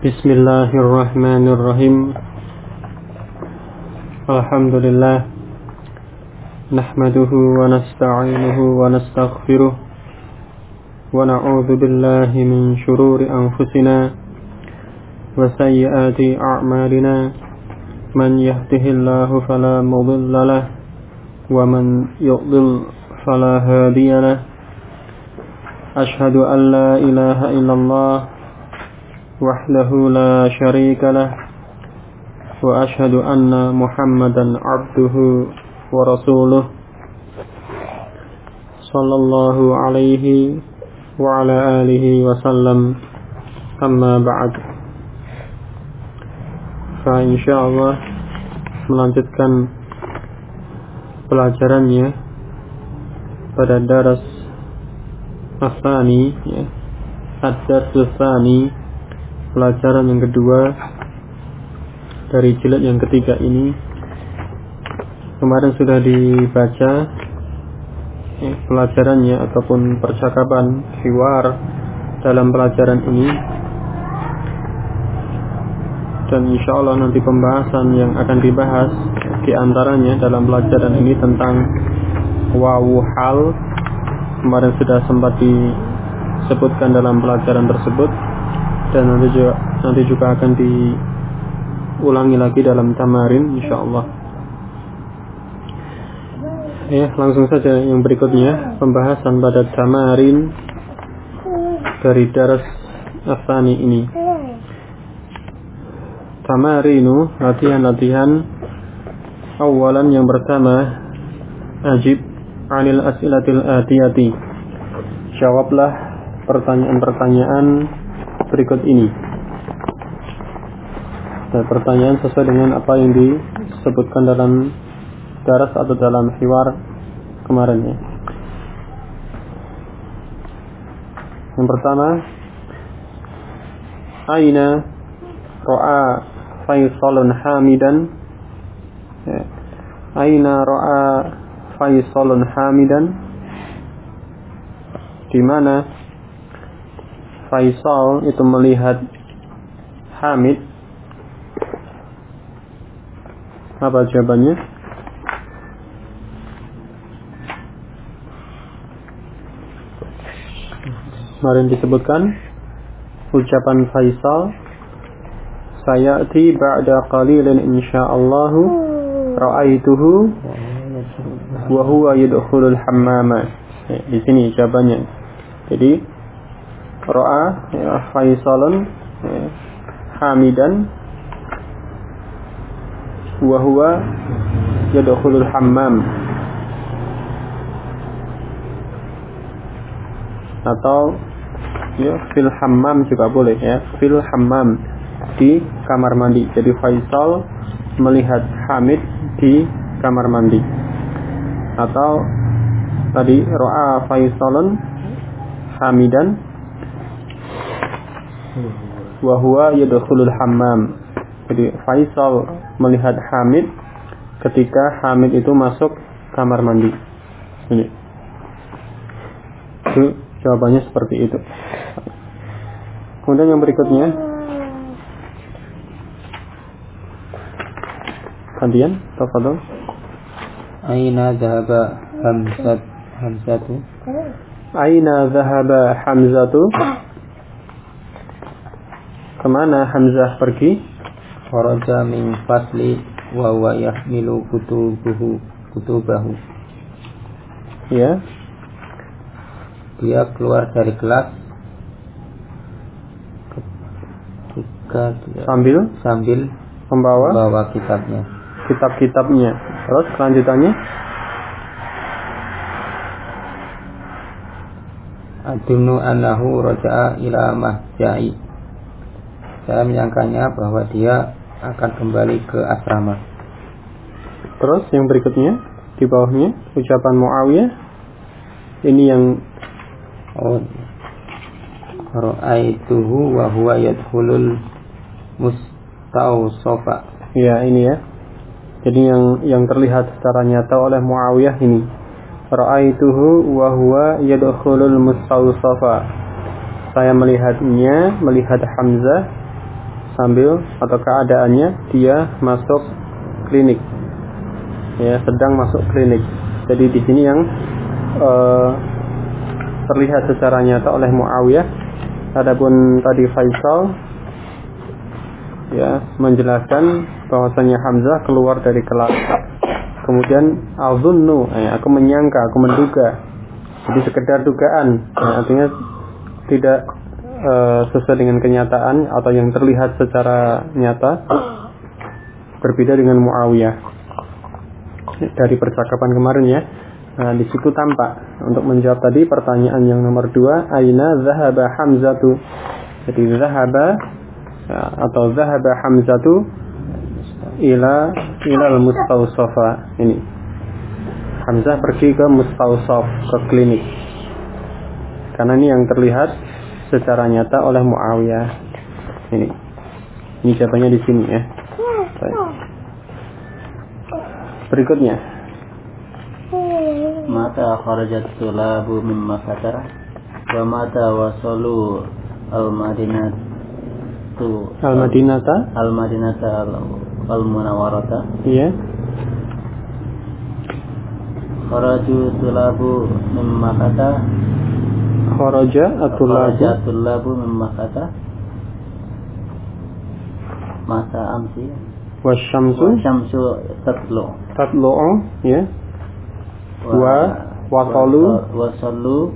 Bismillahirrahmanirrahim. Alhamdulillah. Nahmaduhu wa nasta'inuhu wa nastaghfiruh. Wa na'udzu billahi min shururi anfusina wa sayyiati a'malina. Man yahdihillahu fala mudilla lahu wa man yudlil fala hadiya lahu. Ashhadu an la ilaha illallah wahdahu la syarika lah wa ashhadu anna Muhammadan abduhu wa rasuluh sallallahu alaihi wa ala alihi wa sallam, amma ba'd. Fa insyaallah melanjutkan pelajarannya pada daras Asani, ya, ad-dars Asani, pelajaran yang kedua dari jilid yang ketiga ini. Kemarin sudah dibaca pelajarannya ataupun percakapan hiwar dalam pelajaran ini, dan insya Allah nanti pembahasan yang akan dibahas diantaranya dalam pelajaran ini tentang wawu hal. Kemarin sudah sempat disebutkan dalam pelajaran tersebut, dan nanti juga akan diulangi lagi dalam tamarin insyaallah. Ya, langsung saja yang berikutnya, pembahasan pada tamarin dari daras Asani ini. Tamarinu, latihan-latihan. Awalan, yang pertama, ajib anil as'ilatil atiyati. Jawablah pertanyaan-pertanyaan berikut ini. Dan pertanyaan sesuai dengan apa yang disebutkan dalam daras atau dalam hiwar kemarin, ya. Yang pertama, aina ra'a Faisalun hamidan, ya. Aina ra'a Faisalun hamidan, di mana Faisal itu melihat Hamid? Apa jawabannya? Kemarin disebutkan ucapan Faisal, sayati ba'da qalilin insyaallah ra'aituhu wa huwa yadkhulul hammama. Di sini jawabannya. Jadi ra'a, ya, Faisalun, ya, hamidan wa huwa yadkhulul hammam, atau ya fil hammam juga boleh, ya, fil hammam, di kamar mandi. Jadi Faisal melihat Hamid di kamar mandi. Atau tadi ra'a Faisalun hamidan wa huwa yadkhulul hammam. Jadi Faisal melihat Hamid ketika Hamid itu masuk kamar mandi. Ini. Itu jawabannya seperti itu. Kemudian yang berikutnya, gantian, tafadhol. Aina dhahaba Hamzatu. Aina dhahaba Hamzatu? Kemana Hamzah pergi? Kharaja min fasli wa huwa yahmilu kutubahu. Ya. Dia keluar dari kelas sambil membawa kitab-kitabnya. Terus kelanjutannya, adunnu annahu raja'a ila mahja'i. Saya menyangkanya bahwa dia akan kembali ke asrama. Terus yang berikutnya di bawahnya ucapan Muawiyah. Ini yang ra'aituhu wa huwa yadkhulul mustawsafa. Ya, ini ya. Jadi yang terlihat secara nyata oleh Muawiyah ini, ra'aituhu wa huwa yadkhulul mustawsafa. Saya melihat Hamzah sambil atau keadaannya dia masuk klinik, ya, sedang masuk klinik. Jadi di sini yang terlihat secara nyata oleh Muawiyah. Adapun tadi Faisal ya menjelaskan bahwasanya Hamzah keluar dari kelas. Kemudian azunnu, aku menyangka, aku menduga. Jadi sekedar dugaan, artinya tidak sesuai dengan kenyataan atau yang terlihat secara nyata. Berbeda dengan Muawiyah dari percakapan kemarin ya. Nah, di situ tampak untuk menjawab tadi pertanyaan yang nomor 2, aina zahaba Hamzatu. Jadi zahaba atau zahaba Hamzatu ila al-mustawsafa. Ini Hamzah pergi ke mustawsaf, ke klinik. Karena ini yang terlihat secara nyata oleh Muawiyah. Ini jawabannya di sini ya. Baik. Berikutnya, mata kharajat tulabu min Makkah wa mata wasalu al-Madinata al-Munawwarata. Iya. Kharaju tulabu min Makkah. Kharaja at-tulabu min Makkah. Masa amsi. Wasyamsu tatlu'u ya. Wasallu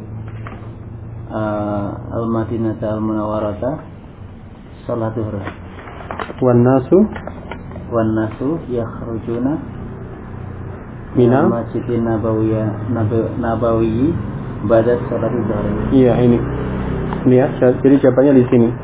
al-Madinata al-Munawwarata salat zuhur. Wan nasu yakhrujuna minal masjidin nabawiyyi ba'da salat zuhur. Iya, ini ya, jadi jawabannya di sini.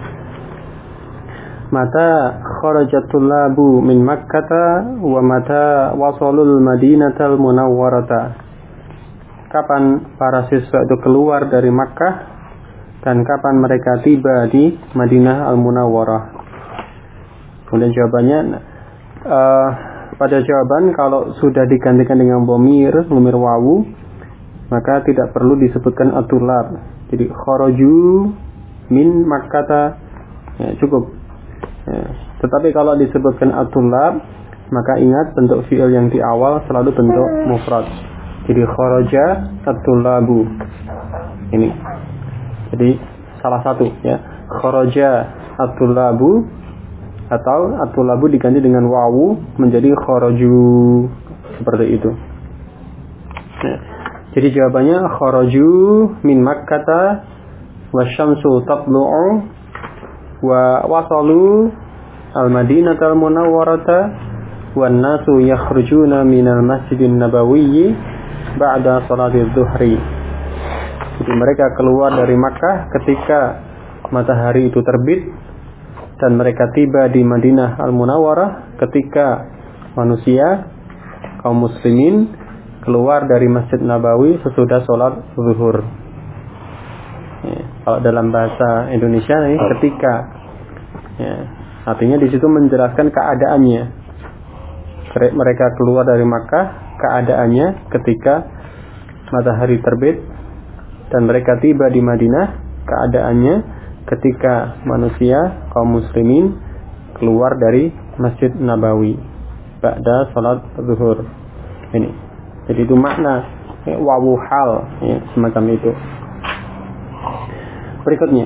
Mata kharajatul labu min Makkah wa mata wasalul Madinatal Munawwarata. Kapan para siswa itu keluar dari Makkah dan kapan mereka tiba di Madinah Al-Munawwarah. Kemudian jawabannya pada jawaban kalau sudah digantikan dengan dhamir wawu, maka tidak perlu disebutkan at-tulab. Jadi kharaju min Makkah ya, cukup. Ya. Tetapi kalau disebutkan at-tulab, maka ingat bentuk fi'il yang di awal selalu bentuk mufrad. Jadi kharaja at-tulabu. Ini. Jadi salah satu ya. Kharaja at-tulabu atau at-tulabu diganti dengan wawu menjadi kharaju, seperti itu. Ya. Jadi jawabannya kharaju min Makkah wasyamsu tatlu'u wa wasalu al-Madinatal Munawwarata wan nasu yakhrujuna minal masjidin nabawiyyi ba'da salatil zuhri. Jadi mereka keluar dari Makkah ketika matahari itu terbit dan mereka tiba di Madinah Al-Munawwarah ketika manusia kaum muslimin keluar dari Masjid Nabawi sesudah sholat zuhur. Ya, kalau dalam bahasa Indonesia nih ketika ya, artinya di situ menjelaskan keadaannya. Mereka keluar dari Makkah, keadaannya ketika matahari terbit dan mereka tiba di Madinah, keadaannya ketika manusia kaum muslimin keluar dari Masjid Nabawi ba'da salat zuhur. Ini. Jadi itu makna ya, wawu hal ya, semacam itu. Berikutnya,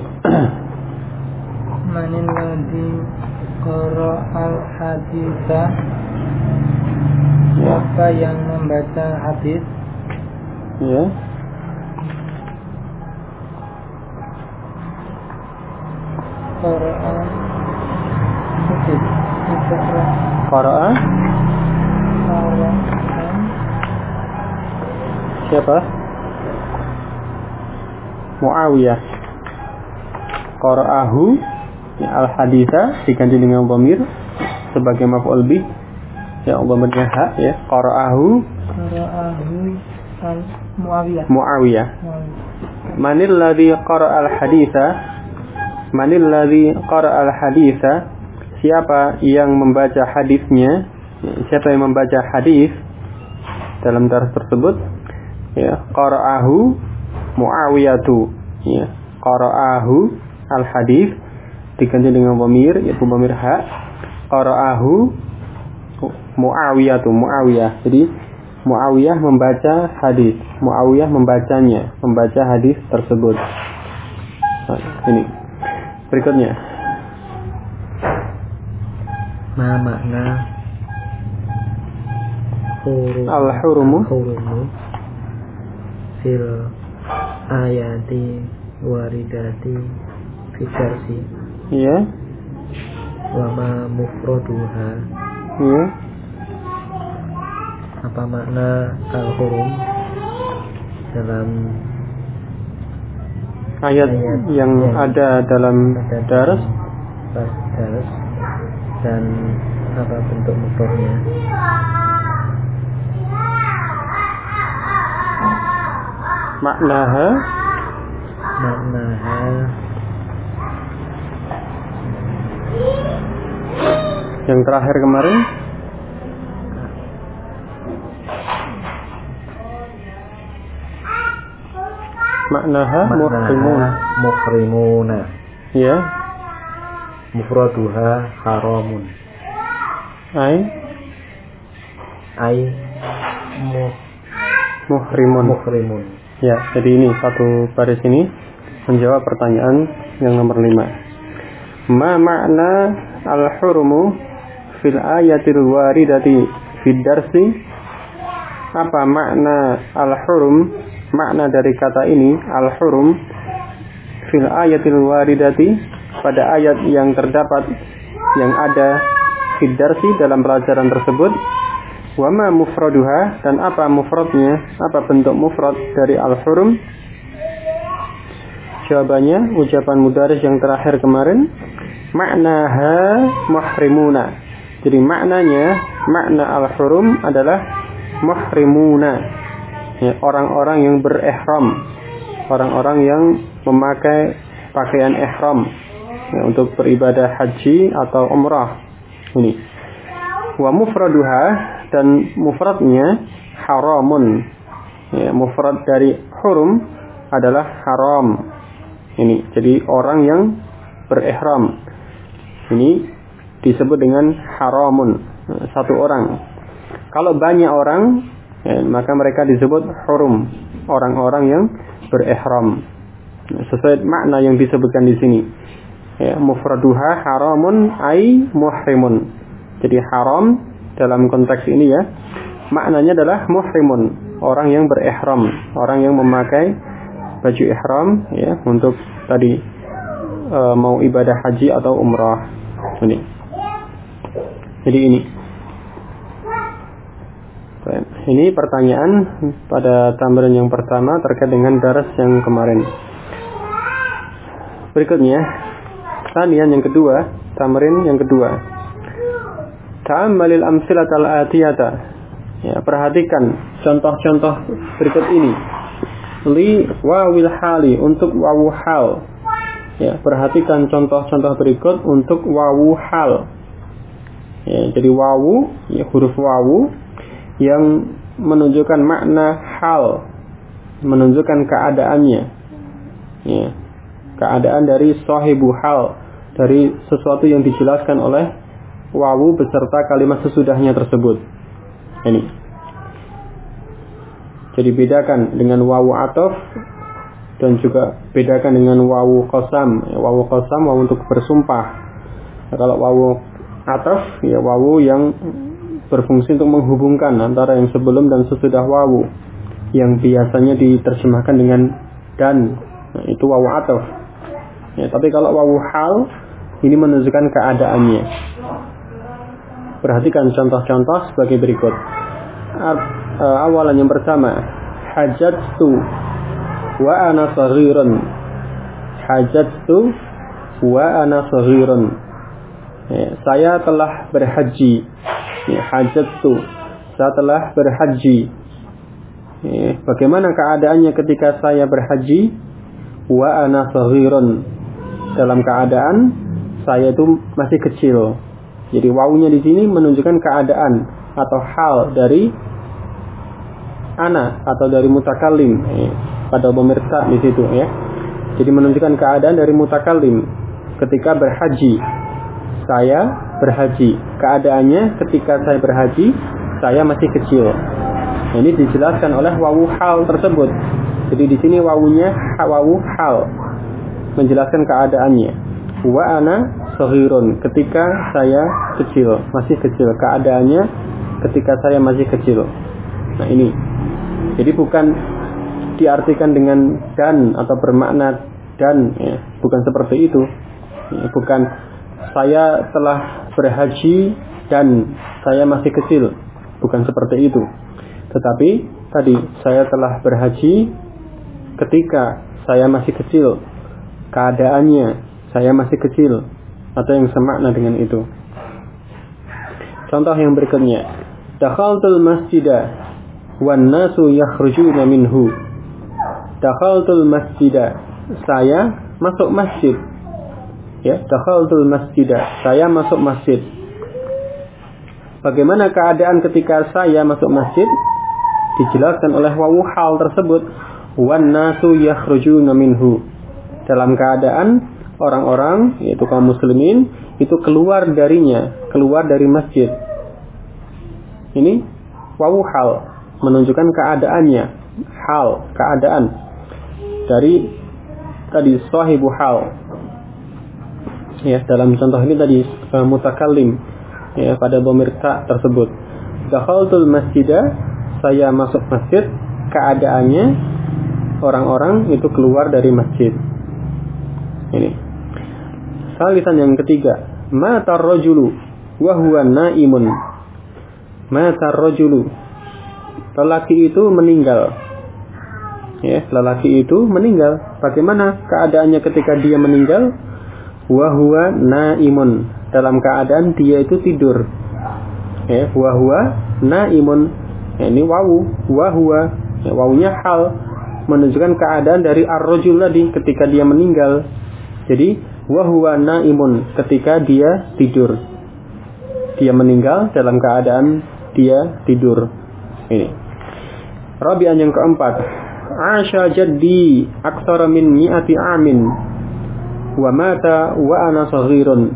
manil ladzi qara'al haditsa, siapa yang membaca hadis? Ya. Qara'a siapa? Muawiyah. Qara'ahu ya, al-haditha diganti dengan dhamir sebagai maf'ul bih ya, dhamirnya ha ya. Qara'ahu Muawiyah. Manil ladzi qara'al haditha, manil ladzi qara'al haditha, siapa yang membaca hadisnya, siapa yang membaca hadis dalam dars tersebut ya. Qara'ahu Muawiyatu ya. Qara'ahu al-hadis diganti dengan dhamir, yaitu dhamir ha. Qara'ahu Muawiyah. Jadi Muawiyah membaca hadis. Muawiyah membaca hadis tersebut. Nah, ini berikutnya. Ma makna al-hurumu fil ayati waridati fitarsi. Ya. Wa ma mufraduha. Ya. Apa makna al-hurum dalam ayat yang ada dalam dars dan apa bentuk mufradnya? Maknaha yang terakhir kemarin maknaha muhrimuna. Ya. Mufraduha haramun. Muhrimun. Ya, jadi ini satu baris ini menjawab pertanyaan yang nomor 5. Ma makna al-hurumu fil ayatil waridati fid darsi? Apa makna al-hurum? Makna dari kata ini al-hurum fil ayatil waridati, pada ayat yang terdapat yang ada fid darsi dalam pelajaran tersebut. Wa ma mufraduha, dan apa mufradnya, apa bentuk mufrad dari al-hurum? Jawabannya ucapan mudaris yang terakhir kemarin, maknaha muhrimuna. Jadi maknanya, makna al-hurum adalah muhrimuna, ya, orang-orang yang berihram, orang-orang yang memakai pakaian ihram, ya, untuk beribadah haji atau umrah. Ini. Wa mufraduha, dan mufradnya haramun. Ya, mufrad dari hurum adalah haram. Ini, jadi orang yang berihram ini disebut dengan haramun, satu orang. Kalau banyak orang, ya, maka mereka disebut hurum, orang-orang yang berihram. Sesuai makna yang disebutkan di sini. Ya, mufraduha haramun ay muhrimun. Jadi haram dalam konteks ini, ya, maknanya adalah muhrimun, orang yang berihram, orang yang memakai baju ihram, ya, untuk tadi mau ibadah haji atau umrah. Ini. Jadi ini pertanyaan pada tambahan yang pertama terkait dengan daras yang kemarin. Berikutnya tanian yang kedua, tamrin yang kedua. Ta'ammalil amsilatal atiyata. Ya, perhatikan contoh-contoh berikut ini. Li wawil hali, untuk wawu hal. Ya, perhatikan contoh-contoh berikut untuk wawu hal. Ya, jadi wawu, ya, huruf wawu yang menunjukkan makna hal, menunjukkan keadaannya. Ya, keadaan dari sahibu hal, dari sesuatu yang dijelaskan oleh wawu beserta kalimat sesudahnya tersebut. Ini. Jadi bedakan dengan wawu ataf dan juga bedakan dengan wawu qasam. Wawu qasam wawu untuk bersumpah. Kalau wawu ataf, ya, wawu yang berfungsi untuk menghubungkan antara yang sebelum dan sesudah wawu, yang biasanya diterjemahkan dengan dan. Nah, itu wawu ataf. Ya, tapi kalau wawu hal ini menunjukkan keadaannya. Perhatikan contoh-contoh sebagai berikut. Awalan yang pertama, hajjatu wa ana saghirun. Hajjatu wa ana saghirun. Ya, saya telah berhaji. Ya, hajjatu, saya telah berhaji. Ya, bagaimana keadaannya ketika saya berhaji? Wa ana saghirun, dalam keadaan saya itu masih kecil. Jadi wawunya di sini menunjukkan keadaan atau hal dari ana atau dari mutakallim, pada pemirsa di situ, ya. Jadi menunjukkan keadaan dari mutakallim. ketika berhaji. Saya berhaji. Keadaannya ketika saya berhaji, saya masih kecil. Ini dijelaskan oleh wawu hal tersebut. Jadi di sini wawunya wawu hal, menjelaskan keadaannya. Wa ana shaghirun, ketika saya kecil, masih kecil. Keadaannya ketika saya masih kecil. Nah ini. Jadi bukan diartikan dengan dan atau bermakna dan, ya. Bukan seperti itu. Ya, bukan saya telah berhaji dan saya masih kecil. Bukan seperti itu. Tetapi tadi saya telah berhaji ketika saya masih kecil. Keadaannya saya masih kecil, atau yang semakna dengan itu. Contoh yang berikutnya. Dakhaltul masjidah wan nasu yakhrujuna minhu. Dakhaltul masjidah, saya masuk masjid. Ya, dakhaltul masjidah, saya masuk masjid. Bagaimana keadaan ketika saya masuk masjid? Dijelaskan oleh wawu hal tersebut. Wan nasu yakhrujuna minhu, dalam keadaan orang-orang, yaitu kaum muslimin, itu keluar darinya, keluar dari masjid. Ini wawu hal, menunjukkan keadaannya, hal, keadaan. Dari tadi sahibu hal. Ya, dalam contoh ini tadi mutakallim, ya, pada dhamir ta tersebut. Dakhaltul masjidah, saya masuk masjid, keadaannya orang-orang itu keluar dari masjid. Ini. Salisan yang ketiga, matar rajulu wa huwa naimun. Matar rajulu, lelaki itu meninggal. Ya, lelaki itu meninggal. Bagaimana keadaannya ketika dia meninggal? Wa huwa naimun, dalam keadaan dia itu tidur. Ya, wa huwa naimun. Ya, ini wawu, wa huwa, ya, wawunya hal, menunjukkan keadaan dari ar-rajul tadi ketika dia meninggal. Jadi wa huwa naimun, ketika dia tidur. Dia meninggal dalam keadaan dia tidur. Ini. Rabi'an yang keempat. Asha jaddi aktsara min mi'ati amin wa mata wa ana shaghirun.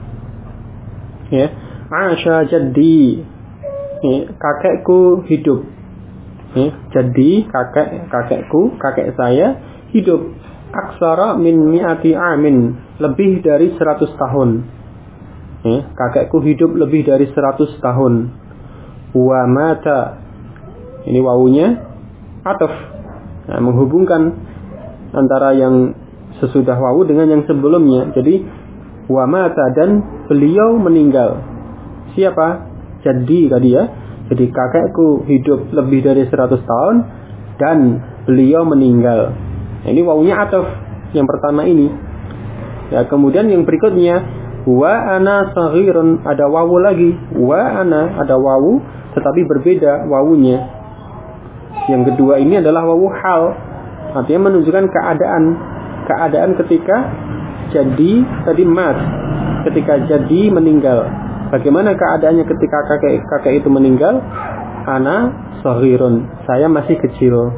Ya, Asha jaddi, ya, kakekku hidup. Ya, jadi kakekku, kakek saya hidup. Aksara min mi'ati amin, lebih dari 100 tahun. Ya, kakekku hidup lebih dari 100 tahun. Wa mata, ini wawunya ataf, nah, menghubungkan antara yang sesudah wawu dengan yang sebelumnya. Jadi wa mata, dan beliau meninggal. Siapa? Jadi tadi ya. Jadi kakekku hidup lebih dari 100 tahun dan beliau meninggal. Ini wawunya ataf yang pertama ini. Ya, kemudian yang berikutnya wa ana shaghirun, ada wawu lagi. Wa ana, ada wawu tetapi berbeda wawunya. Yang kedua ini adalah wawu hal, artinya menunjukkan keadaan ketika jadi tadi mat, ketika jadi meninggal. Bagaimana keadaannya ketika kakek itu meninggal? Ana shaghirun, saya masih kecil.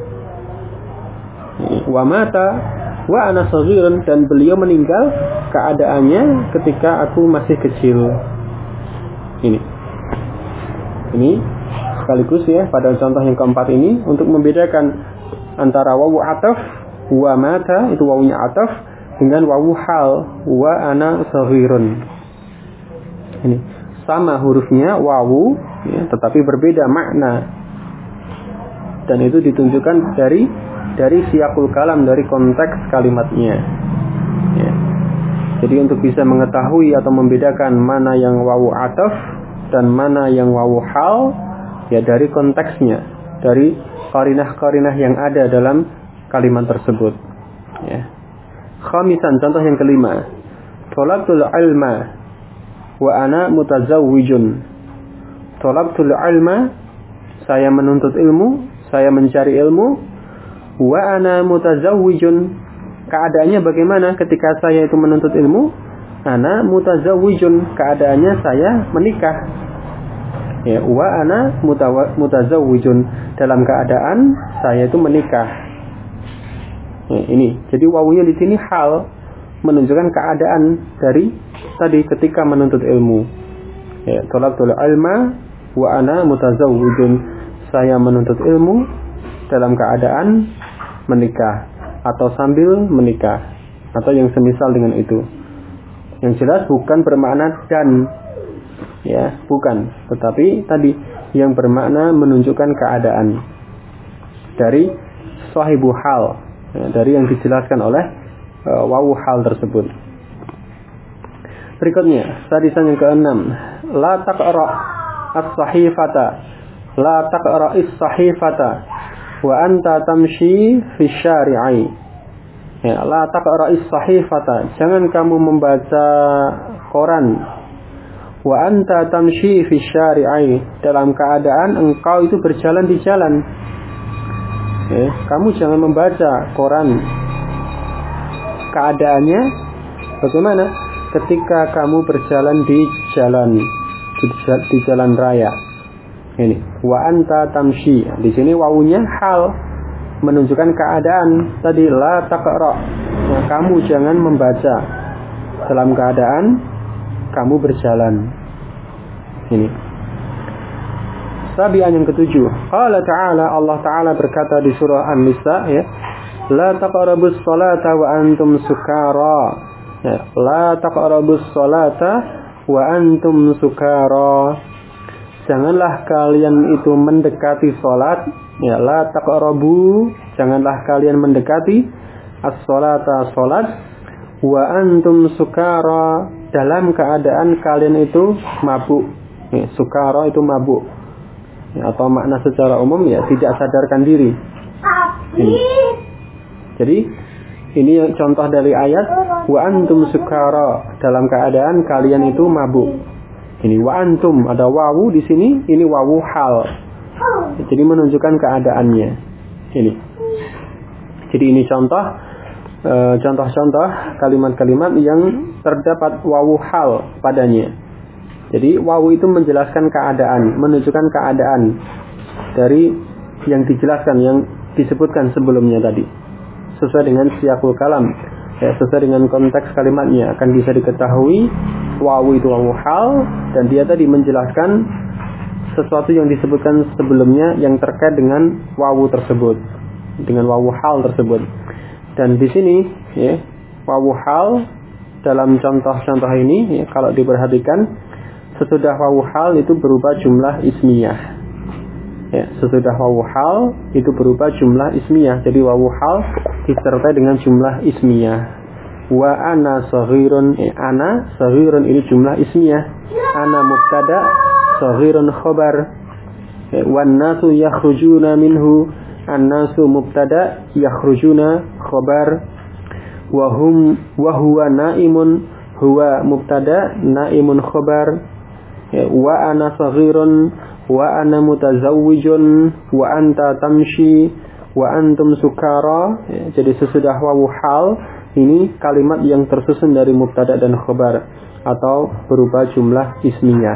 Wa mata wa ana shaghirun, dan beliau meninggal keadaannya ketika aku masih kecil. Ini sekaligus ya pada contoh yang keempat ini untuk membedakan antara wawu ataf wa mata, itu wawunya ataf, dengan wawu hal wa ana shaghirun. Ini sama hurufnya wawu, ya, tetapi berbeda makna, dan itu ditunjukkan dari siyaqul kalam, dari konteks kalimatnya. Ya. Jadi untuk bisa mengetahui atau membedakan mana yang wawu ataf dan mana yang wawu hal, ya dari konteksnya, dari qarinah-qarinah yang ada dalam kalimat tersebut. Ya. Khamisan, contoh yang kelima. Thalabtul ilma wa ana mutazawwijun. Thalabtul ilma, saya menuntut ilmu, saya mencari ilmu. Wa ana mutazawwijun, keadaannya bagaimana ketika saya itu menuntut ilmu? Ana mutazawwijun, keadaannya saya menikah. Ya, wa ana mutazawwijun, dalam keadaan saya itu menikah. Ya, ini. Jadi wawunya di sini hal, menunjukkan keadaan dari tadi ketika menuntut ilmu. Ya, talabtul ilma wa ana mutazawwijun. Saya menuntut ilmu dalam keadaan menikah atau sambil menikah atau yang semisal dengan itu. Yang jelas bukan bermakna dan, ya, bukan, tetapi tadi yang bermakna menunjukkan keadaan dari sahibu hal, ya, dari yang dijelaskan oleh wawu hal tersebut. Berikutnya, hadisan yang ke-6, la taqra as-sahifata, la taqra as-sahifata wa anta tamshi fi syari'i. Ya, la taqra as-sahifata, jangan kamu membaca koran. Wa anta tamshi fi syari'i, dalam keadaan engkau itu berjalan di jalan. Ya, kamu jangan membaca koran. Keadaannya bagaimana? Ketika kamu berjalan di jalan raya. Ini wa anta tamshi. Di sini wawunya hal, menunjukkan keadaan. Tadi la taqra. Nah, kamu jangan membaca dalam keadaan kamu berjalan. Ini. Sabian yang ke-7. Qala ta'ala, Allah Ta'ala berkata di surah An-Nisa, ya, la taqrabus salata wa antum sukara. Ya, la taqrabus salata wa antum sukara. Janganlah kalian itu mendekati salat. Ya, la taqrabu, janganlah kalian mendekati as-salata, salat, wa antum sukara, dalam keadaan kalian itu mabuk. Ya, sukara itu mabuk. Ya, atau makna secara umum, ya, tidak sadarkan diri. Ini. Jadi ini contoh dari ayat wa antum sukara, dalam keadaan kalian itu mabuk. Ini wa antum, ada wawu di sini, ini wawu hal. Jadi menunjukkan keadaannya. Ini. Jadi ini contoh-contoh kalimat-kalimat yang terdapat wawu hal padanya. Jadi wawu itu menjelaskan keadaan, menunjukkan keadaan dari yang dijelaskan, yang disebutkan sebelumnya tadi. Sesuai dengan siyaqul kalam, ya, sesuai dengan konteks kalimatnya akan bisa diketahui wawu itu wawu hal, dan dia tadi menjelaskan sesuatu yang disebutkan sebelumnya yang terkait dengan wawu tersebut, dengan wawu hal tersebut. Dan di sini, ya, wawu hal dalam contoh-contoh ini, ya, kalau diperhatikan sesudah wawu hal itu berupa jumlah ismiyah. Ya, sesudah wawu hal itu berupa jumlah ismiyah. Jadi wawu hal disertai dengan jumlah ismiyah. Wa ana saghirun, ana saghirun ini jumlah ismiyah. Ana mubtada, saghirun khabar. Wan nasu yakhrujuna minhu, an-nasu mubtada, yakhrujuna khabar. Wa huwa naimun, huwa mubtada, naimun khabar. Wa ana saghirun, wa ana mutazawwijun, wa anta tamshi, wa antum sukara. Jadi sesudah wawu hal ini kalimat yang tersusun dari mubtada dan khabar atau berupa jumlah ismiyah.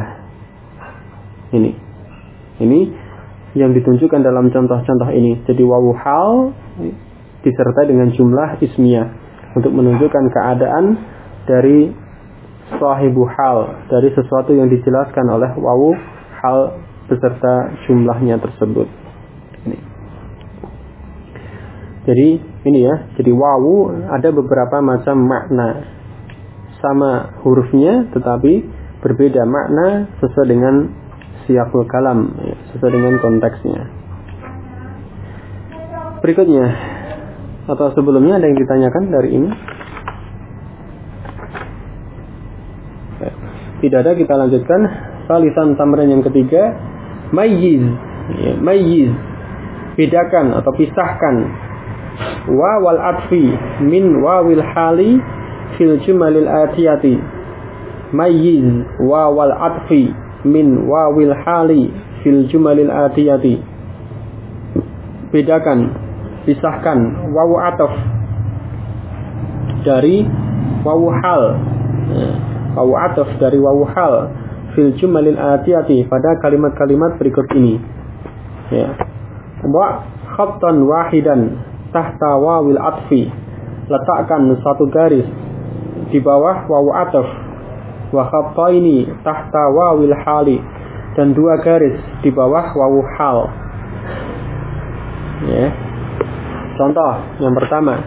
Ini yang ditunjukkan dalam contoh-contoh ini. Jadi wawu hal disertai dengan jumlah ismiyah untuk menunjukkan keadaan dari sahibu hal, dari sesuatu yang dijelaskan oleh wawu hal beserta jumlahnya tersebut. Ini. Jadi ini, ya, jadi wawu ada beberapa macam makna, sama hurufnya tetapi berbeda makna sesuai dengan siyaqul kalam, ya, sesuai dengan konteksnya. Berikutnya atau sebelumnya ada yang ditanyakan dari ini? Tidak ada, kita lanjutkan. Salisan tamrin yang ketiga, mayyiz, ya, mayyiz, bedakan atau pisahkan wawal atfi min wawil hali fil jumalil atiyati. Mayyiz wawal atfi min wawil hali fil jumalil atiyati. Bedakan, pisahkan wawu ataf dari wawu hal, wawu ataf dari wawu hal fil jumalil atiyati, pada kalimat-kalimat berikut ini. Ya. Wa khattan wahidan tahta wawil atfi, letakkan satu garis di bawah wawu ataf, wa khattaini tahta wawil hali, dan 2 garis di bawah wawu hal. Ya. Contoh yang pertama,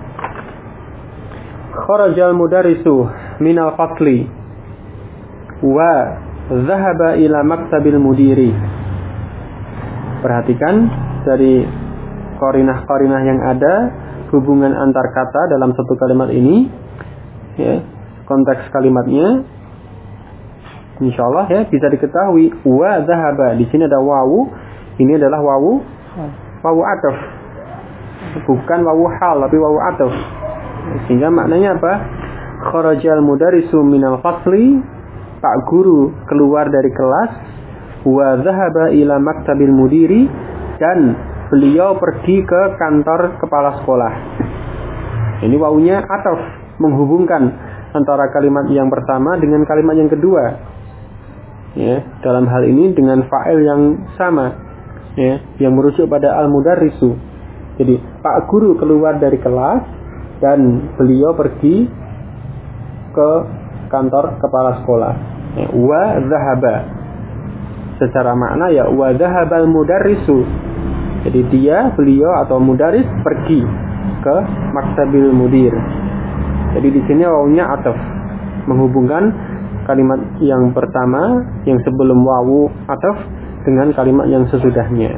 kharajal mudarrisu minal fasli wa dhahaba ila maktabil mudiri. Perhatikan dari qarinah-qarinah yang ada, hubungan antar kata dalam satu kalimat ini, ya, konteks kalimatnya insyaallah ya bisa diketahui. Wa dhahaba, di sini ada wawu, ini adalah wawu ataf, bukan wawu hal tapi wawu ataf, sehingga maknanya apa? Kharajal mudarrisu minal fasli, Pak guru keluar dari kelas, wa dhahaba ila maktabil mudiri, dan beliau pergi ke kantor kepala sekolah. Ini wawunya ataf, menghubungkan antara kalimat yang pertama dengan kalimat yang kedua. Ya, dalam hal ini dengan fa'il yang sama, ya, yang merujuk pada al-mudarrisu. Jadi Pak guru keluar dari kelas dan beliau pergi ke kantor kepala sekolah. Ya, wa dhahaba, secara makna ya wa dhahabal mudarrisu. Jadi beliau atau mudaris pergi ke maktabil mudir. Jadi di sini wawunya ataf, menghubungkan kalimat yang pertama yang sebelum wawu ataf dengan kalimat yang sesudahnya.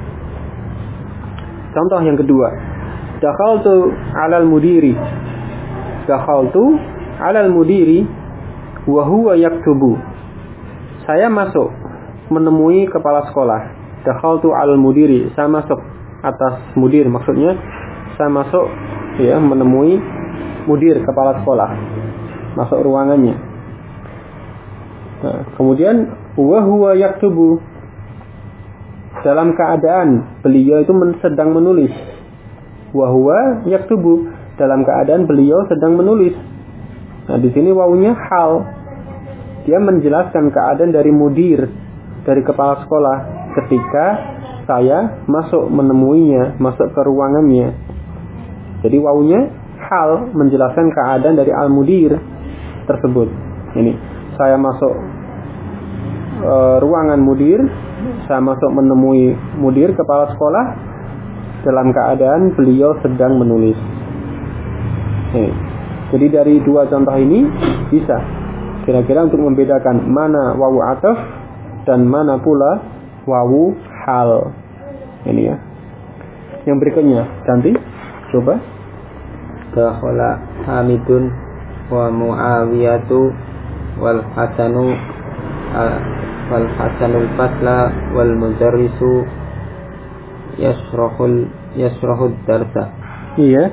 Contoh yang kedua, dakhaltu 'alal mudiri. Dakhaltu 'alal mudiri wa huwa yaktubu. Saya masuk menemui kepala sekolah. Dakhaltu 'alal mudiri, saya masuk atas mudir, maksudnya saya masuk ya menemui mudir, kepala sekolah, masuk ruangannya. Nah, kemudian wa huwa yaktubu, dalam keadaan beliau itu sedang menulis. Wa huwa yaktubu, dalam keadaan beliau sedang menulis. Nah, di sini wawunya hal. Dia menjelaskan keadaan dari mudir, dari kepala sekolah ketika saya masuk menemuinya, masuk ke ruangannya. Jadi wawunya hal, menjelaskan keadaan dari al-mudir tersebut. Ini, saya masuk ruangan mudir, saya masuk menemui mudir kepala sekolah dalam keadaan beliau sedang menulis. Jadi dari 2 contoh ini bisa kira-kira untuk membedakan mana wawu ataf dan mana pula wawu hal. Ini ya. Yang berikutnya, Cantik, coba. Dakhala Hamidun wa Muawiyatu wal Hasanul fasla wal mudarrisu yasrahud darsa. Iya.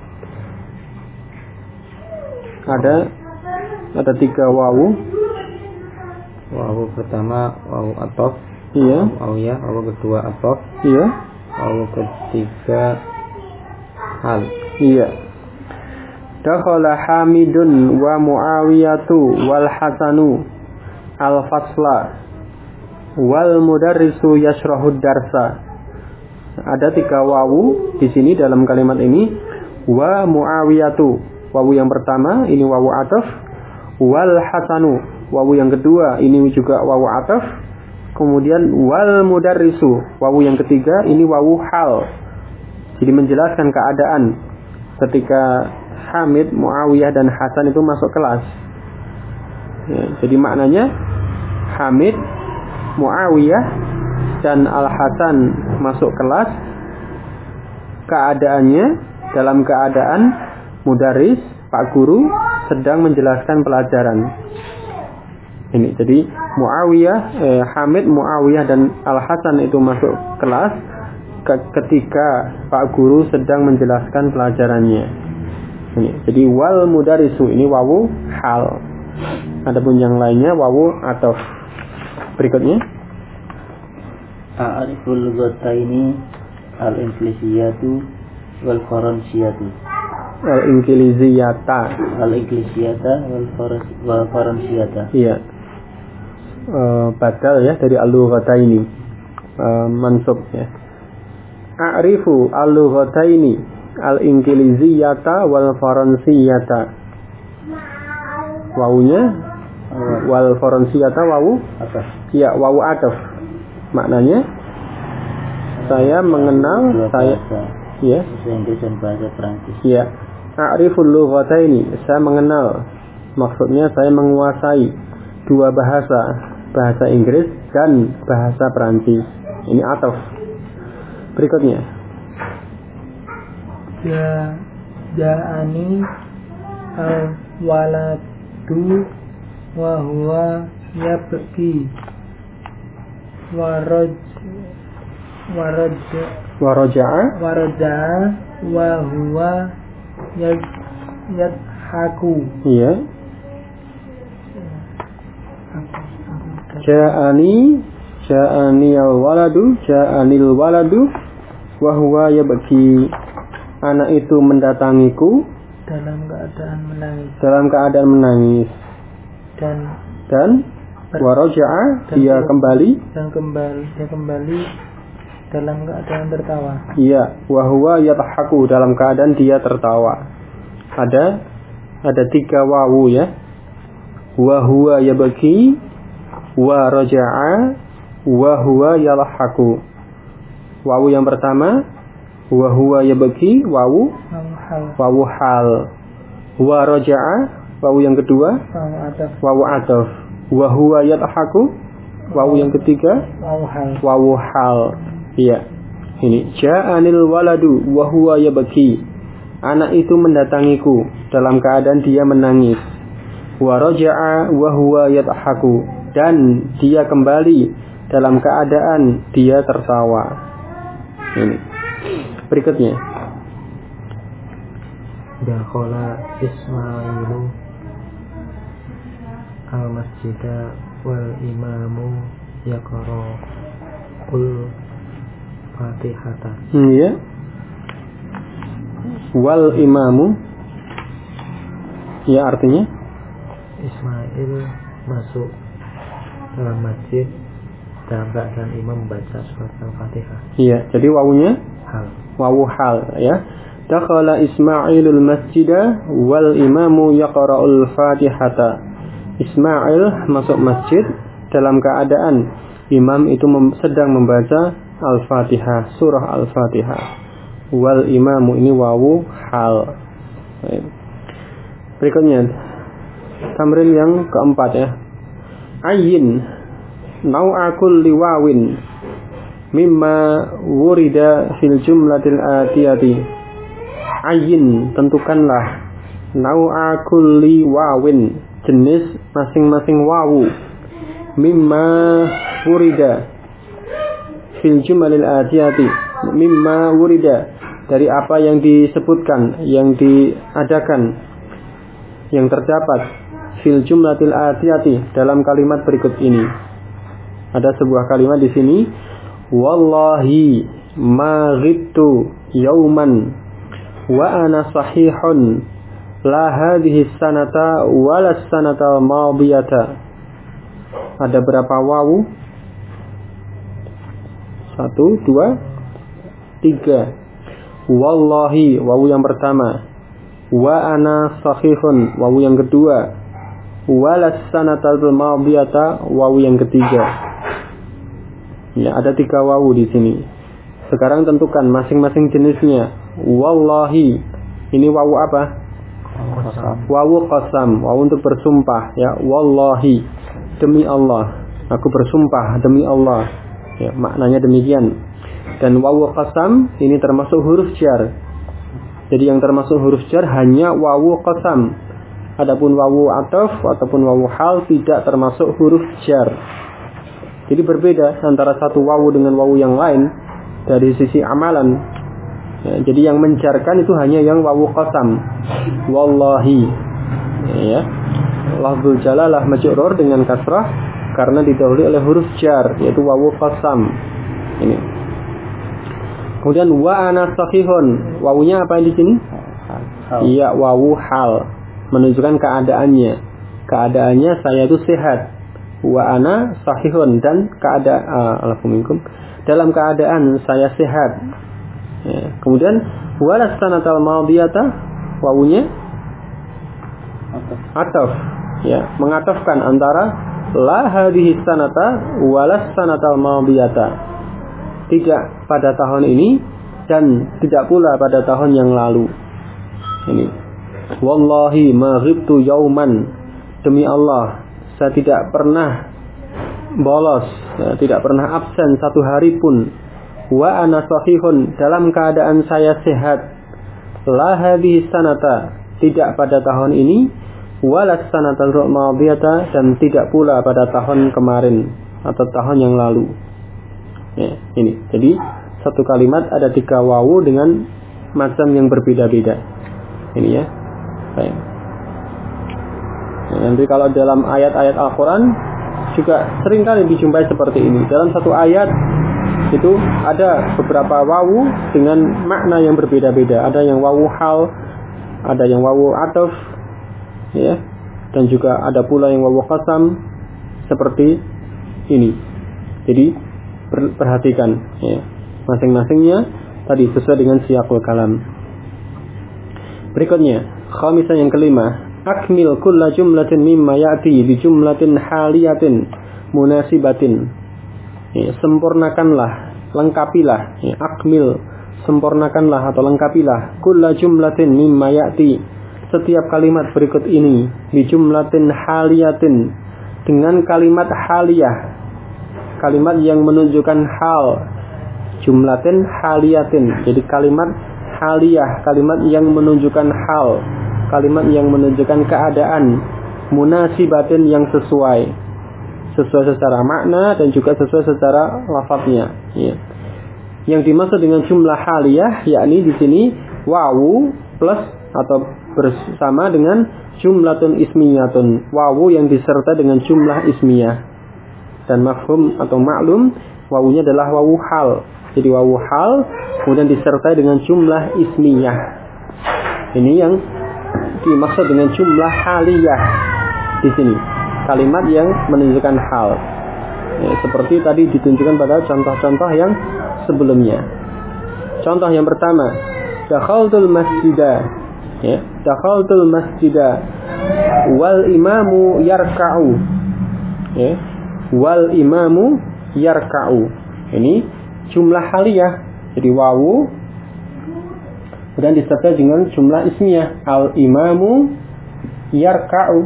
Ada 3 wawu. Wawu pertama wawu ataf. Iya. Muawiyah. Wawu kedua ataf. Iya. Wawu ketiga hal. Iya. Dakhala Hamidun wa Muawiyatu wal Hasanu al fasla wal mudarrisu yashrahud darsa. Ada 3 wawu di sini dalam kalimat ini. Wa Muawiyatu, wawu yang pertama ini wawu ataf. Wal Hasanu, wawu yang kedua ini juga wawu ataf. Kemudian wal mudarrisu, wawu yang ketiga ini wawu hal. Jadi menjelaskan keadaan ketika Hamid, Muawiyah dan Hasan itu masuk kelas. Ya, jadi maknanya Hamid, Muawiyah dan Al-Hasan masuk kelas, keadaannya dalam keadaan mudaris, Pak Guru sedang menjelaskan pelajaran. Ini jadi Hamid, Muawiyah dan Al-Hasan itu masuk kelas ketika Pak Guru sedang menjelaskan pelajarannya. Ini, jadi wal mudarisu ini wawu hal. Adapun yang lainnya wawu ataf. Berikutnya, a'riful ghataini al-inqilisiyatu wal faransiyatu. Al-inqilisiyata wal faransiyata. Iya. Badal ya dari al-lughataini. Mansub ya. A'rifu al-lughataini al-inqilisiyata wal faransiyata. Wawunya wal forensiyata wawu atas. ya, wawu ataf. Maknanya saya mengenal saya ya, bahasa Inggris dan bahasa Prancis. ya. A'riful lughataini, saya mengenal. Maksudnya saya menguasai dua bahasa, bahasa Inggris dan bahasa Prancis. Ini ataf. Berikutnya. Ya ja'ani al-waladu wa huwa yabki Waraja'a wa huwa yadhaku. iya. Ja'ani al-waladu wa huwa yabki. Anak itu mendatangiku dalam keadaan menangis. Dan waraja'a, dia kembali dalam keadaan tertawa. iya, wa huwa yadhaku, dalam keadaan dia tertawa. Ada tiga wawu ya. Wa huwa yabki, wa raja'a, wa huwa yadhaku. Wawu yang pertama wa huwa yabki, wawu hal. Wa raja'a, wawu yang kedua wawu ataf. Wa huwa yadhaku, wawu yang ketiga wawu hal. Iya. Ini ja'anil waladu wa huwa yabki. Anak itu mendatangiku dalam keadaan dia menangis. Wa raja'a wa huwa yadhaku, dan dia kembali dalam keadaan dia tertawa. Ini. Berikutnya. Dakhala Ismailu al-masjida wal imamu yaqra'ul Fatihata. Iya. Wal imamu, ya artinya Ismail masuk dalam masjid dan imam membaca surat Al-Fatihah. Iya, jadi wawunya wawu hal ya. Dakhala Ismailul masjida wal imamu yaqra'ul Fatihata. Ismail masuk masjid dalam keadaan imam itu sedang membaca Al-Fatihah, surah Al-Fatihah. Wal imamu, ini wawu hal. Berikutnya tamrin yang keempat ya. Ayyin nau'a kulli wawin mimma wurida fil jumlatil atiyati. Ayyin, tentukanlah. Nau'a kulli wawin, jenis masing-masing wawu. Mimma wurida fil jumlatil atiyati. Mimma wurida, dari apa yang disebutkan, yang diadakan, yang terdapat fil jumlatil atiyati, dalam kalimat berikut ini. Ada sebuah kalimat di sini, wallahi ma ghibtu yauman wa ana sahihun la hadhihi sanata wala sanata madiyata. Ada berapa wawu? 1, 2, 3. Wallahi, wawu yang pertama. Wa ana sahihun, wawu yang kedua. Walas sanatal madiyata, wawu yang ketiga. Ya, ada 3 wawu di sini. Sekarang tentukan masing-masing jenisnya. Wallahi, ini wawu apa? Wawu qasam, wawu untuk bersumpah ya. Wallahi, demi Allah, aku bersumpah demi Allah. Ya, maknanya demikian. Dan wawu qasam ini termasuk huruf jar. Jadi yang termasuk huruf jar hanya wawu qasam. Adapun wawu ataf ataupun wawu hal tidak termasuk huruf jar. Jadi berbeda antara satu wawu dengan wawu yang lain dari sisi amalan. Ya, jadi yang menjarkan itu hanya yang wawu qasam. Wallahi. Ya. Lafzul jalalah majrur dengan kasrah karena didahului oleh huruf jar, yaitu wawu qasam. Ini. Kemudian wa ana sahihun, wawunya apa di sini? Iya, wawu hal, menunjukkan keadaannya. Keadaannya saya itu sehat. Wa ana sahihun, dan dalam keadaan saya sehat. Ya. Kemudian walas sanatal madiyata, wawunya ataf. ya, mengatafkan antara la hadhihi sanata walas sanatal madiyata, tidak pada tahun ini dan tidak pula pada tahun yang lalu. Ini, wallahi ma ghibtu yauman, demi Allah saya tidak pernah bolos, ya, tidak pernah absen satu hari pun. Wa ana sahihun, dalam keadaan saya sehat. La hadhihi sanata, tidak pada tahun ini. Walas sanatal madiyata, dan tidak pula pada tahun kemarin atau tahun yang lalu. Ya, ini. Jadi satu kalimat ada 3 wawu dengan macam yang berbeda-beda. Ini ya. Baik. Nah, nanti kalau dalam ayat-ayat Al-Quran juga seringkali dijumpai seperti ini. Dalam satu ayat itu ada beberapa wawu dengan makna yang berbeda-beda. Ada yang wawu hal, ada yang wawu ataf, ya, dan juga ada pula yang wawu qasam seperti ini. Jadi perhatikan, ya, masing-masingnya tadi sesuai dengan siyaqul kalam. Berikutnya, khamisah yang kelima, akmil kulla jumlatin mimma ya'ti bi jumlatin haliyatin munasibatin. Ya, sempurnakanlah, lengkapilah, ya, akmil, sempurnakanlah atau lengkapilah kulla jumlatin mimma ya'ti, setiap kalimat berikut ini, bi jumlatin haliyatin, dengan kalimat haliyah, kalimat yang menunjukkan hal, jumlatin haliyatin, jadi kalimat haliyah, kalimat yang menunjukkan hal, kalimat yang menunjukkan keadaan, munasibatin, yang sesuai secara makna dan juga sesuai secara lafadznya. Ya. Yang dimaksud dengan jumlah haliyah, yakni di sini wawu plus atau bersama dengan jumlatun ismiyatun, wawu yang disertai dengan jumlah ismiyah, dan mafhum atau maklum wawunya adalah wawu hal. Jadi wawu hal kemudian disertai dengan jumlah ismiyah. Ini yang dimaksud dengan jumlah haliyah di sini, kalimat yang menunjukkan hal. Ya, seperti tadi ditunjukkan pada contoh-contoh yang sebelumnya. Contoh yang pertama, dakhaltul masjidah, ya, dakhaltul masjidah wal imamu yarka'u, ya, wal imamu yarka'u. Ini jumlah haliyah, jadi wawu dan disertai dengan jumlah ismiyah, al imamu yarka'u.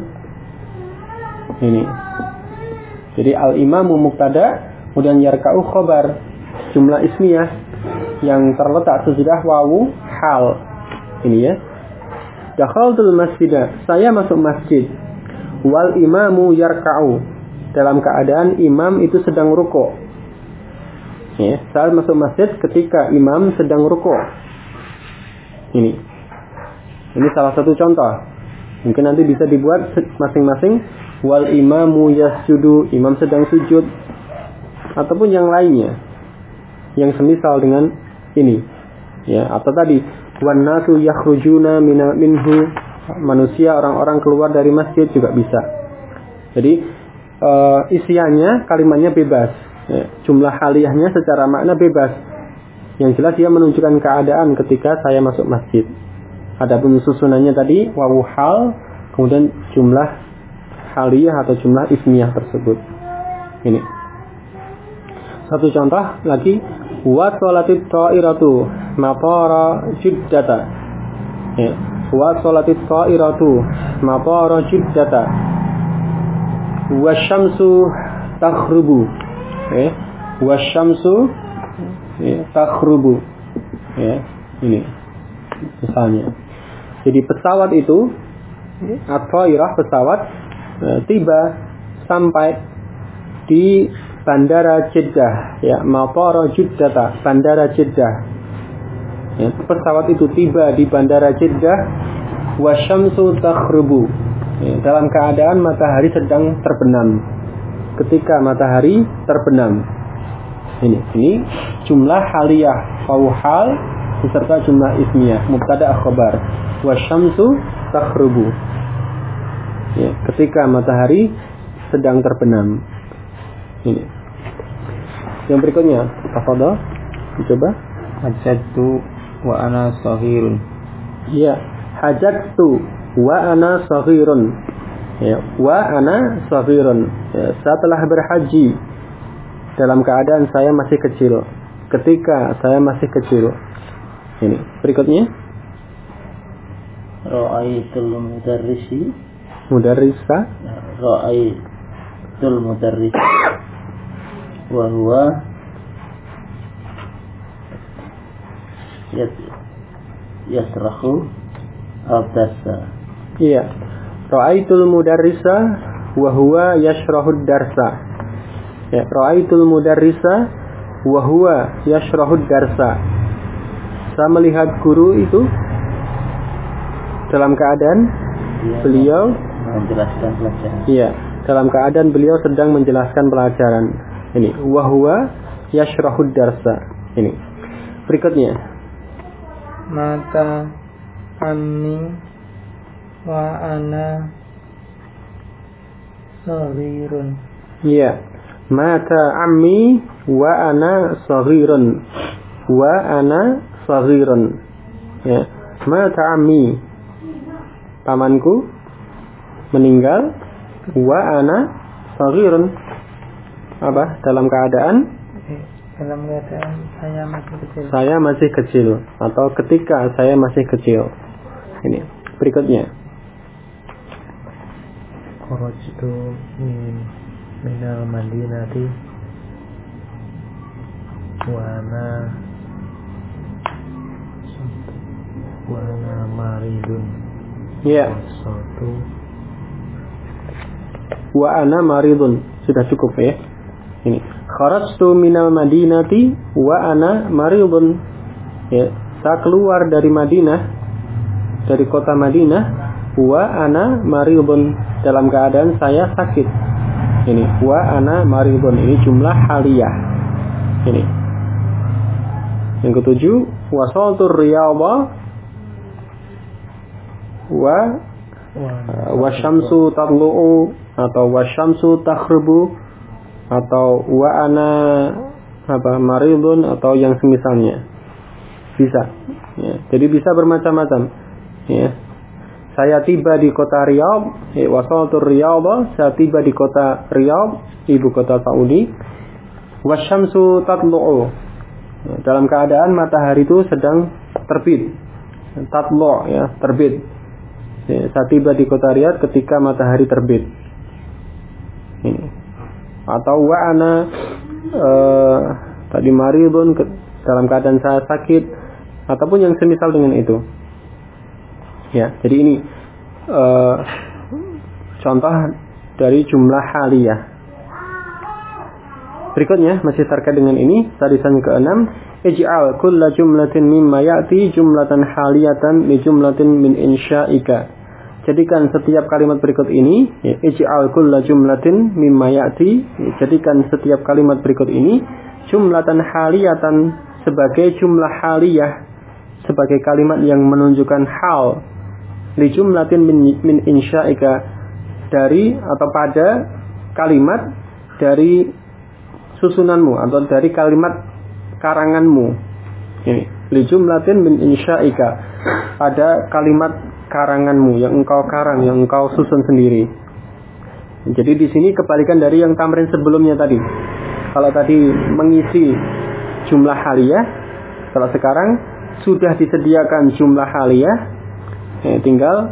Ini, jadi al imamu mubtada, kemudian yarka'u khobar, jumlah ismiyah yang terletak sesudah wawu hal. Ini ya, dakhaltul masjidah, saya masuk masjid, wal imamu yarka'u, dalam keadaan imam itu sedang rukuk. Ya, saat masuk masjid ketika imam sedang rukuk. Ini salah satu contoh. Mungkin nanti bisa dibuat masing-masing, wal imamu yasjudu, imam sedang sujud, ataupun yang lainnya yang semisal dengan ini. Ya, atau tadi wan nasu yakhrujuna minhu, manusia orang-orang keluar dari masjid juga bisa. Jadi isiannya, kalimatnya bebas. Ya, jumlah haliyahnya secara makna bebas. Yang jelas dia menunjukkan keadaan ketika saya masuk masjid. Adapun susunannya tadi wawu hal, kemudian jumlah haliyah atau jumlah ismiyah tersebut. Ini satu contoh lagi, wa sholatit ta'iratu matara jiddata. Ya, wa sholatit ta'iratu matara jiddata wa syamsu takhrubu. Wasyamsu takhrubu. Ya, ini misalnya. Jadi pesawat itu, at-thairah, pesawat, tiba sampai di bandara Jeddah, ya, Mapara Jiddata, bandara Jeddah. Ya, pesawat itu tiba di bandara Jeddah, wasyamsu takhrubu, ya, dalam keadaan matahari sedang terbenam. Ketika matahari terbenam. Ini jumlah haliyah, wawu hal beserta jumlah ismiyah, mubtada khobar, wasyamsu takhrubu. Ya, ketika matahari sedang terbenam. Ini. Yang berikutnya, tafadhal, dicoba. Hajjatu wa ana saghirun. Ya, hajjatu wa ana saghirun. Ya, wa ana saghirun. Ya, setelah berhaji dalam keadaan saya masih kecil. Ketika saya masih kecil. Ini berikutnya. Ra'aitul mudarrisi. Mudarrisa. Ra'aitul mudarrisi. Wa huwa yasrahu al-darsa. Iya. Ra'aitul mudarrisa wa huwa yashrahu ad-darsa. Ya, ra'aitul mudarrisa wa huwa yashrahu ad-darsa. Saya melihat guru itu dalam keadaan beliau menjelaskan pelajaran. Iya, dalam keadaan beliau sedang menjelaskan pelajaran. Ini wa huwa yashrahu ad-darsa. Ini. Berikutnya. Mata ammi wa ana saghirun. Iya. Mata ammi wa ana saghirun. Wa ana saghirun. Ya. Mata ammi, pamanku meninggal. Wa ana saghirun. Apa? Dalam keadaan saya masih kecil. Saya masih kecil atau ketika saya masih kecil. Ini. Berikutnya. Kharajtu minal madinati wa ana maridun. Ya. Wa ana maridun. Sudah cukup ya. Ini. Kharajtu minal madinati wa ana maridun. Ya, saya keluar dari Madinah, dari kota Madinah, wa ana maridun, dalam keadaan saya sakit. Ini wa ana maridun, ini jumlah haliyah. Ini. Yang ketujuh, wasaltur riyadha wa syamsu tatlu'u atau wa syamsu takhrubu atau wa ana maridun atau yang semisalnya. Bisa. Ya, jadi bisa bermacam-macam. Ya. Saya tiba di kota Riyadh, wasaltur Riyadh, saya tiba di kota Riyadh, ibu kota Saudi. Wasyamsu tatlu'u. Ya, dalam keadaan matahari itu sedang terbit. Tatlu' ya, terbit. Ya, saya tiba di kota Riyadh ketika matahari terbit. Ini. Atau wa ana tadi maridun, dalam keadaan saya sakit, ataupun yang semisal dengan itu. Ya, jadi ini contoh dari jumlah haliyah. Berikutnya masih terkait dengan ini, tarisan ke-6, ij'al kulla jumlatin mimma ya'ti jumlatan haliyatan li jumlatin min insya'ika. Jadikan setiap kalimat berikut ini, ij'al kulla jumlatin mimma ya'ti, jadikan setiap kalimat berikut ini jumlatan haliyatan, sebagai jumlah haliyah, sebagai kalimat yang menunjukkan hal, li jumlatin min insya'ika, dari atau pada kalimat dari susunanmu atau dari kalimat karanganmu. Ini li jumlatin min insya'ika, pada kalimat karanganmu yang engkau karang, yang engkau susun sendiri. Jadi di sini kebalikan dari yang tamrin sebelumnya tadi. Kalau tadi mengisi jumlah haliyah, kalau sekarang sudah disediakan jumlah haliyah, tinggal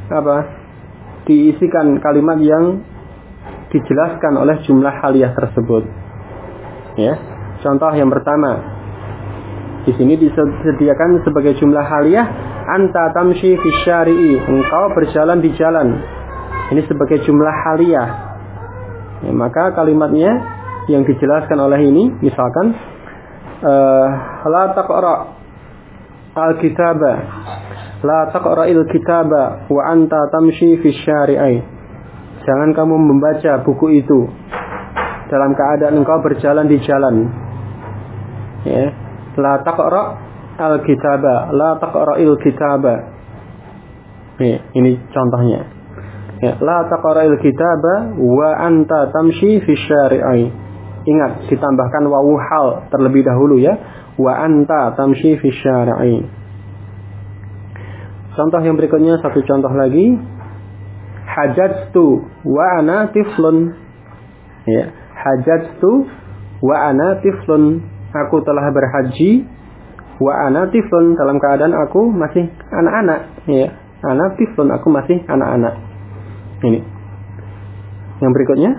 diisikan kalimat yang dijelaskan oleh jumlah haliyah tersebut. Ya, contoh yang pertama, di sini disediakan sebagai jumlah haliyah, anta tamshi fi syari'i, engkau berjalan di jalan. Ini sebagai jumlah haliyah. Ya, maka kalimatnya yang dijelaskan oleh ini, misalkan la taqra al-kitaba, la taqra'il kitaba wa anta tamshi fi syari'i. Jangan kamu membaca buku itu dalam keadaan engkau berjalan di jalan. Ya, la taqra al-kitaba, la taqra'il kitaba. Ini contohnya. Ya, la taqra'il kitaba wa anta tamshi fi syari'i. Ingat, ditambahkan wawu hal terlebih dahulu ya. Wa anta tamshi fi syari'i. Contoh yang berikutnya, satu contoh lagi. hajajtu wa ana tiflun. Ya, hajajtu wa ana tiflun. Aku telah berhaji wa ana tiflun, dalam keadaan aku masih anak-anak. Ya, ana tiflun, aku masih anak-anak. Ini. Yang berikutnya.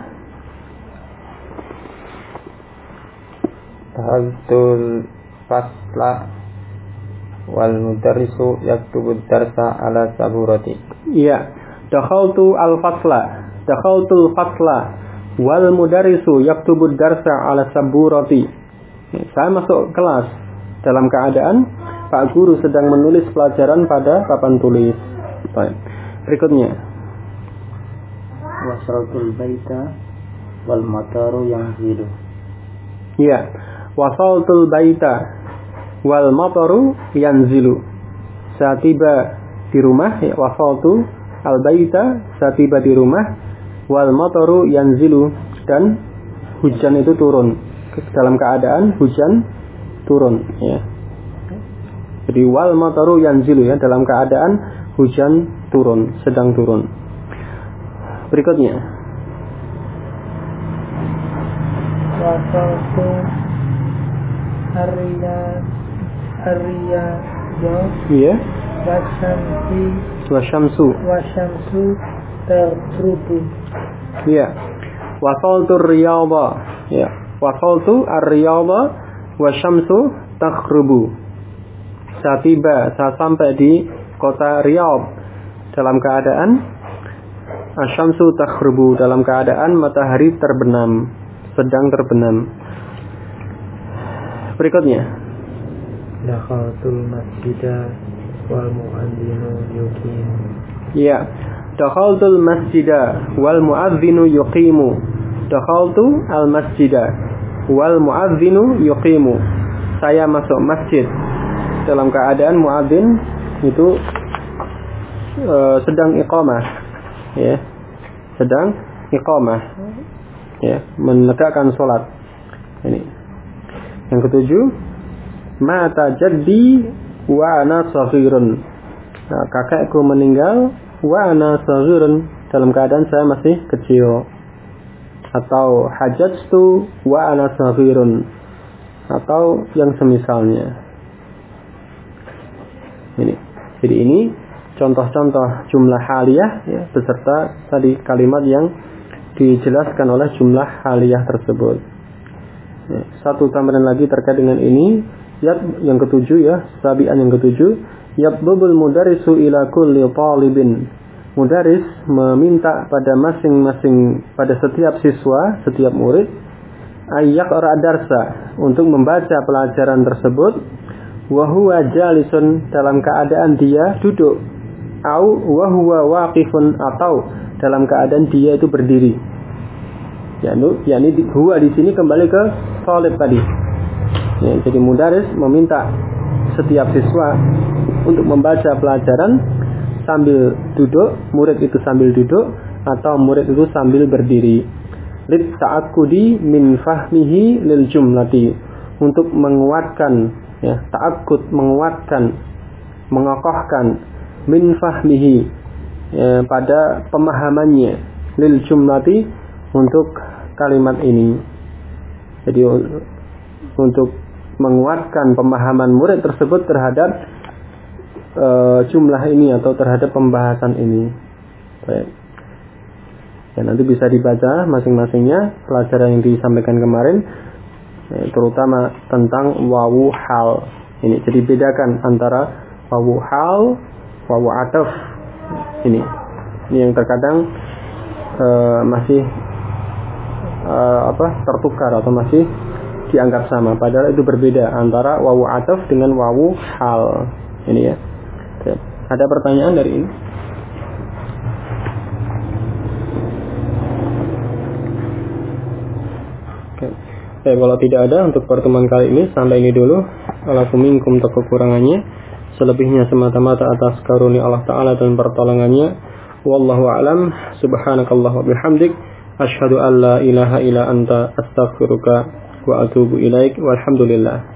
Dakhaltul fasla wal mudarrisu yaktubu darsa ala saburati. Iya, dakhaltul fasla wal mudarrisu yaktubu darsa ala saburati. Saya masuk kelas dalam keadaan Pak Guru sedang menulis pelajaran pada papan tulis. Baik. Berikutnya. Wasaltul baita wal mataru yanzilu. Iya, wasaltul baita wal mataru yanzilu. Saya tiba di rumah, ya, wasaltu al baita, saya tiba di rumah, wal mataru yanzilu, dan hujan itu turun. Dalam keadaan hujan turun, ya. Jadi wal mataru yanzilu, ya, dalam keadaan hujan turun, sedang turun. Berikutnya. Wasaltu Arya Iya. Wasyamsu tertrubu. Iya. Wasaltu riyadha. Ya. Wasaltu ar-riyadha wasyamsu taghrubu. Saya sampai di kota Riyadh dalam keadaan asyamsu taghrubu, dalam keadaan matahari terbenam, sedang terbenam. Berikutnya. Dakhaltul masjida wal mu'adzinu yuqimu. Ya. Dakhaltul masjida wal mu'adzinu yuqimu. Dakhaltu al masjida wal mu'adzinu yuqimu. Saya masuk masjid dalam keadaan muadzin itu sedang iqamah, ya, sedang iqamah, ya, menegakkan sholat. Ini yang ketujuh. Mata jaddi wa ana saghirun. Nah, kakekku meninggal wa ana saghirun, dalam keadaan saya masih kecil. Atau hajajtu wa ana saghirun, atau yang semisalnya. Ini. Jadi ini contoh-contoh jumlah haliyah, ya, beserta tadi kalimat yang dijelaskan oleh jumlah haliyah tersebut. Ya, satu tambahan lagi terkait dengan ini, yang ketujuh, ya, sabian yang ketujuh, yatlubul mudarrisu ila kulli talibin. Mudaris meminta pada masing-masing, pada setiap siswa, setiap murid, ayyaqra darsa, untuk membaca pelajaran tersebut, wa huwa jalisun, dalam keadaan dia duduk, au wa huwa waqifun, atau dalam keadaan dia itu berdiri. yakni huwa di sini kembali ke talib tadi. Ya, jadi mudaris meminta setiap siswa untuk membaca pelajaran sambil duduk, murid itu sambil duduk atau murid itu sambil berdiri. Lit ta'akkudi min fahmihi lil jumlati, untuk menguatkan, ya, ta'akkud, menguatkan, mengokohkan, min fahmihi, ya, pada pemahamannya, lil jumlati, untuk kalimat ini. Jadi untuk menguatkan pemahaman murid tersebut terhadap jumlah ini atau terhadap pembahasan ini. Baik. Ya, nanti bisa dibaca masing-masingnya pelajaran yang disampaikan kemarin, ya, terutama tentang wawu hal. Ini jadi bedakan antara wawu hal, wawu ataf. Ini yang terkadang masih tertukar atau masih dianggap sama, padahal itu berbeda antara wawu ataf dengan wawu hal. Ini, ya. Ada pertanyaan dari ini? Oke. Kalau tidak ada, untuk pertemuan kali ini sampai ini dulu. Walakum minkum kekurangannya, selebihnya semata-mata atas karunia Allah Ta'ala dan pertolongannya. Wallahu a'lam. Subhanakallah wa bihamdik, asyhadu an la ilaha illa anta, astaghfiruka wa atubu ilaik. Walhamdulillah.